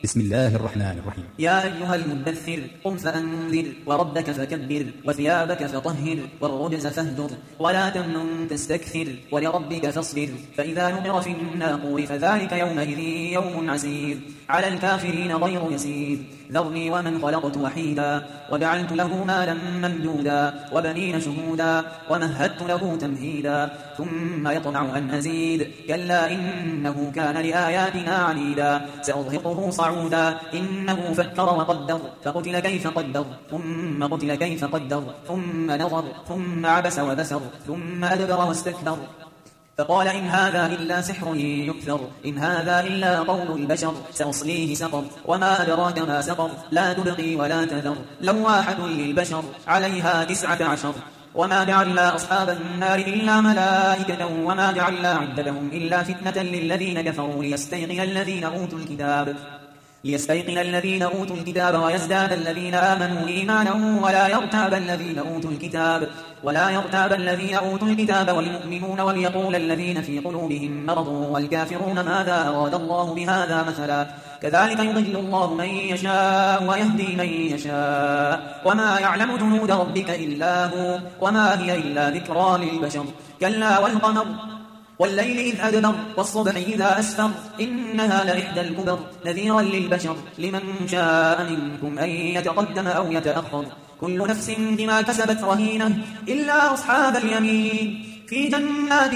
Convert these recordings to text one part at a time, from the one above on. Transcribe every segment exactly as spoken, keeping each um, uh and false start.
بسم الله الرحمن الرحيم. يا أيها المدثر قم فأنذر وربك فكبر وثيابك فطهر والرجز فاهجر ولا تمنن تستكثر ولربك فاصبر فإذا نقر في الناقور فذلك يومئذ يوم عسير على الكافرين غير يسير ذرني ومن خلقت وحيدا وجعلت له مالا ممدودا وبنين شهودا ومهدت له تمهيدا ثم يطمع أن أزيد كلا إنه كان لآياتنا عنيدا سأرهقه صعودا إنه فكر وقدر فقتل كيف قدر ثم قتل كيف قدر ثم نظر ثم عبس وبسر ثم أدبر واستكبر فقال إن هذا إلا سحر يكثر إن هذا إلا قول البشر سأصليه سقر وما أدراك ما سقر لا تبقي ولا تذر لواحة للبشر عليها تسعة عشر وما جعلنا أصحاب النار إلا ملائكة وما جعلنا عدتهم إلا فتنة للذين كفروا ليستيقن الذين أوتوا الكتاب ليستيقن الذين أوتوا الكتاب ويزداد الذين آمنوا إيمانا ولا يرتاب الذين أوتوا الكتاب ولا يرتاب الذين أوتوا الكتاب والمؤمنون وليقول الذين في قلوبهم مرض والكافرون ماذا أراد الله بهذا مثلا كذلك يضل الله من يشاء ويهدي من يشاء وما يعلم جنود ربك إلا هو وما هي إلا ذكرى للبشر كلا والقمر والليل إذ أدبر والصبح إذا أسفر إنها لإحدى الكبر نذيرا للبشر لمن شاء منكم أن يتقدم أو يتأخر كل نفس بما كسبت رهينة إلا أصحاب اليمين في جنات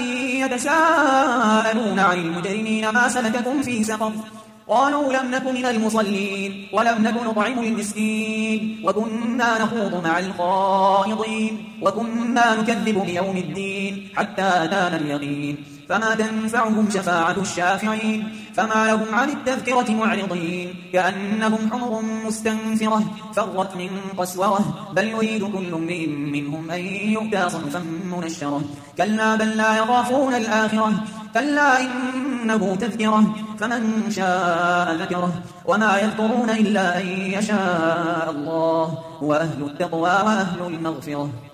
يتساءلون عن المجرمين ما سلككم في سقر قالوا لم نك من المصلين ولم نك نطعم المسكين وكنا نخوض مع الخائضين وكنا نكذب بيوم الدين حتى أتانا اليقين فما تنفعهم شفاعة الشافعين فما لهم عن التذكرة معرضين كأنهم حمر مستنفرة فرت من قسورة بل يريد كل امرئ منهم أن يؤتى صحفا منشرة كلا بل لا يخافون الآخرة كلا إنه تذكرة فمن شاء ذكره وما يذكرون إلا أن يشاء الله وأهل التقوى وأهل المغفرة.